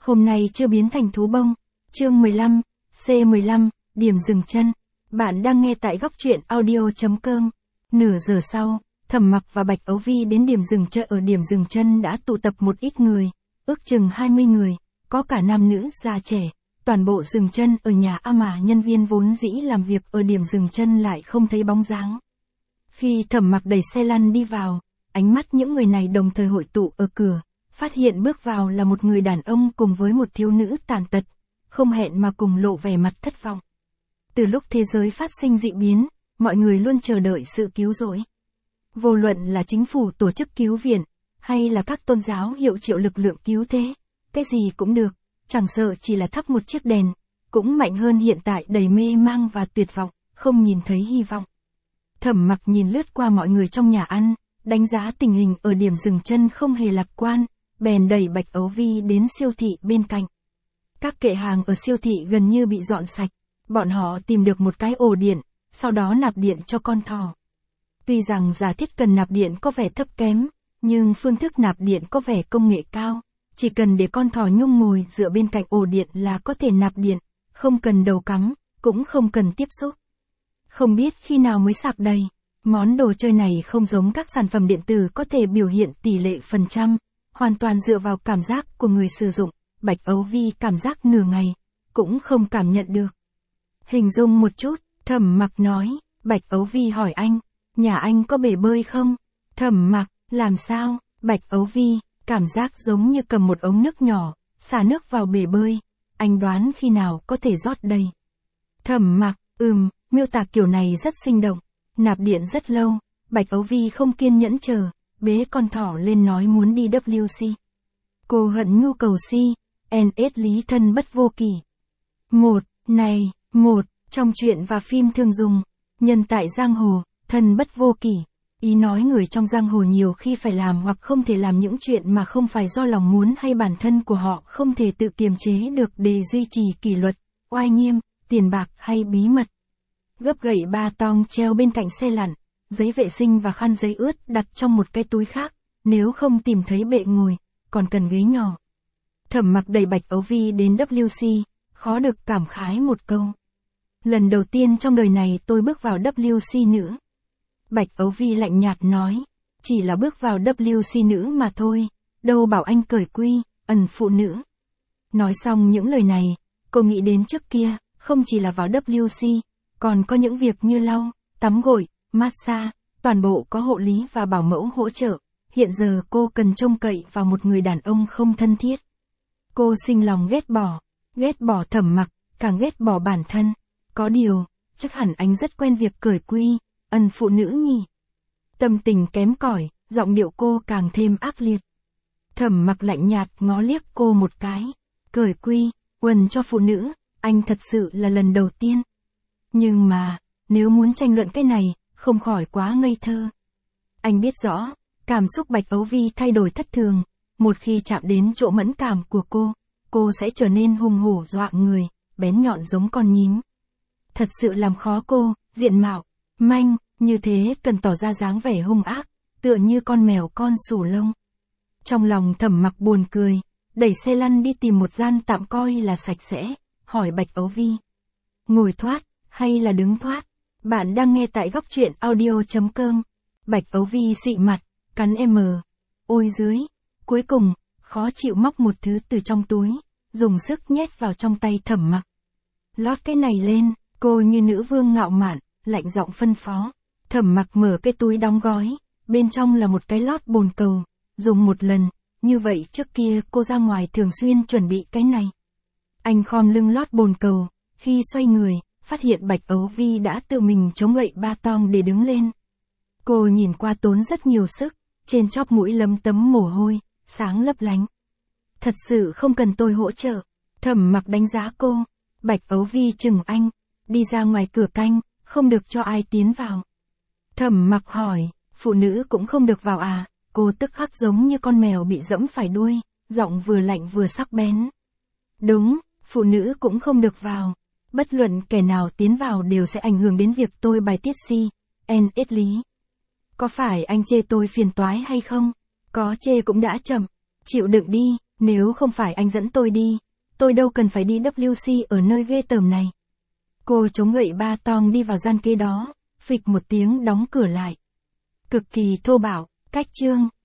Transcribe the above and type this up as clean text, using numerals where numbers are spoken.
Hôm nay chưa biến thành thú bông. Chương 15, C15, điểm dừng chân. Bạn đang nghe tại góc truyện audio.com. Nửa giờ sau, Thẩm Mặc và Bạch Ấu Vi đến điểm dừng chân. Ở điểm dừng chân đã tụ tập một ít người, ước chừng 20 người, có cả nam nữ già trẻ. Toàn bộ dừng chân ở nhà mà nhân viên vốn dĩ làm việc ở điểm dừng chân lại không thấy bóng dáng. Khi Thẩm Mặc đẩy xe lăn đi vào, ánh mắt những người này đồng thời hội tụ ở cửa, phát hiện bước vào là một người đàn ông cùng với một thiếu nữ tàn tật, không hẹn mà cùng lộ vẻ mặt thất vọng. Từ lúc thế giới phát sinh dị biến, mọi người luôn chờ đợi sự cứu rỗi. Vô luận là chính phủ tổ chức cứu viện, hay là các tôn giáo hiệu triệu lực lượng cứu thế, cái gì cũng được, chẳng sợ chỉ là thắp một chiếc đèn, cũng mạnh hơn hiện tại đầy mê mang và tuyệt vọng, không nhìn thấy hy vọng. Thẩm Mặc nhìn lướt qua mọi người trong nhà ăn, đánh giá tình hình ở điểm dừng chân không hề lạc quan, bèn đẩy Bạch Ấu Vi đến siêu thị bên cạnh. Các kệ hàng ở siêu thị gần như bị dọn sạch, bọn họ tìm được một cái ổ điện, sau đó nạp điện cho con thỏ. Tuy rằng giả thiết cần nạp điện có vẻ thấp kém, nhưng phương thức nạp điện có vẻ công nghệ cao, chỉ cần để con thỏ nhung ngồi dựa bên cạnh ổ điện là có thể nạp điện, không cần đầu cắm, cũng không cần tiếp xúc. Không biết khi nào mới sạc đầy, món đồ chơi này không giống các sản phẩm điện tử có thể biểu hiện tỷ lệ phần trăm, hoàn toàn dựa vào cảm giác của người sử dụng. Bạch Ấu Vi cảm giác nửa ngày, cũng không cảm nhận được. Hình dung một chút, Thẩm Mặc nói. Bạch Ấu Vi hỏi anh, nhà anh có bể bơi không? Thẩm Mặc, làm sao? Bạch Ấu Vi, cảm giác giống như cầm một ống nước nhỏ, xả nước vào bể bơi. Anh đoán khi nào có thể rót đầy. Thẩm Mặc, miêu tả kiểu này rất sinh động. Nạp điện rất lâu, Bạch Ấu Vi không kiên nhẫn chờ, bế con thỏ lên nói muốn đi WC. Cô hận nhu cầu CNS lý thân bất vô kỳ. Trong truyện và phim thường dùng, nhân tại giang hồ, thân bất vô kỷ. Ý nói người trong giang hồ nhiều khi phải làm hoặc không thể làm những chuyện mà không phải do lòng muốn hay bản thân của họ không thể tự kiềm chế được để duy trì kỷ luật, oai nghiêm, tiền bạc hay bí mật. Gấp gậy ba tong treo bên cạnh xe lăn, giấy vệ sinh và khăn giấy ướt đặt trong một cái túi khác, nếu không tìm thấy bệ ngồi, còn cần ghế nhỏ. Thẩm Mặc đẩy Bạch Ấu Vi đến WC, khó được cảm khái một câu. Lần đầu tiên trong đời này tôi bước vào WC nữ. Bạch Ấu Vi lạnh nhạt nói, chỉ là bước vào WC nữ mà thôi, đâu bảo anh cởi quy, ẩn phụ nữ. Nói xong những lời này, cô nghĩ đến trước kia, không chỉ là vào WC, còn có những việc như lau, tắm gội, massage, toàn bộ có hộ lý và bảo mẫu hỗ trợ. Hiện giờ cô cần trông cậy vào một người đàn ông không thân thiết. Cô sinh lòng ghét bỏ Thẩm Mặc, càng ghét bỏ bản thân. Có điều, chắc hẳn anh rất quen việc cởi quy, ân phụ nữ nhỉ. Tâm tình kém cỏi, giọng điệu cô càng thêm ác liệt. Thẩm Mặc lạnh nhạt ngó liếc cô một cái. Cởi quy, quần cho phụ nữ, anh thật sự là lần đầu tiên. Nhưng mà, nếu muốn tranh luận cái này, không khỏi quá ngây thơ. Anh biết rõ, cảm xúc Bạch Ấu Vi thay đổi thất thường, một khi chạm đến chỗ mẫn cảm của cô sẽ trở nên hung hổ dọa người, bén nhọn giống con nhím. Thật sự làm khó cô, diện mạo, manh, như thế cần tỏ ra dáng vẻ hung ác, tựa như con mèo con xù lông. Trong lòng Thẩm Mặc buồn cười, đẩy xe lăn đi tìm một gian tạm coi là sạch sẽ, hỏi Bạch Ấu Vi. Ngồi thoát, hay là đứng thoát? Bạn đang nghe tại góc truyện audio.com. Bạch Ấu Vi xị mặt, cắn ôi dưới. Cuối cùng, khó chịu móc một thứ từ trong túi, dùng sức nhét vào trong tay Thẩm Mặc. Lót cái này lên, cô như nữ vương ngạo mạn, lạnh giọng phân phó. Thẩm Mặc mở cái túi đóng gói, bên trong là một cái lót bồn cầu, dùng một lần, như vậy trước kia cô ra ngoài thường xuyên chuẩn bị cái này. Anh khom lưng lót bồn cầu, khi xoay người, phát hiện Bạch Ấu Vi đã tự mình chống gậy ba tong để đứng lên. Cô nhìn qua tốn rất nhiều sức, trên chóp mũi lấm tấm mồ hôi, sáng lấp lánh. Thật sự không cần tôi hỗ trợ. Thẩm Mặc đánh giá cô. Bạch Ấu Vi chừng anh, đi ra ngoài cửa canh, không được cho ai tiến vào. Thẩm Mặc hỏi, phụ nữ cũng không được vào à? Cô tức khắc giống như con mèo bị dẫm phải đuôi, giọng vừa lạnh vừa sắc bén. Đúng, phụ nữ cũng không được vào. Bất luận kẻ nào tiến vào đều sẽ ảnh hưởng đến việc tôi bài tiết CNS lý. Có phải anh chê tôi phiền toái hay không? Có chê cũng đã chậm. Chịu đựng đi, Nếu không phải anh dẫn tôi đi, tôi đâu cần phải đi WC ở nơi ghê tởm này. Cô chống gậy ba tong đi vào gian kế đó, phịch một tiếng đóng cửa lại. Cực kỳ thô bạo, cách chương.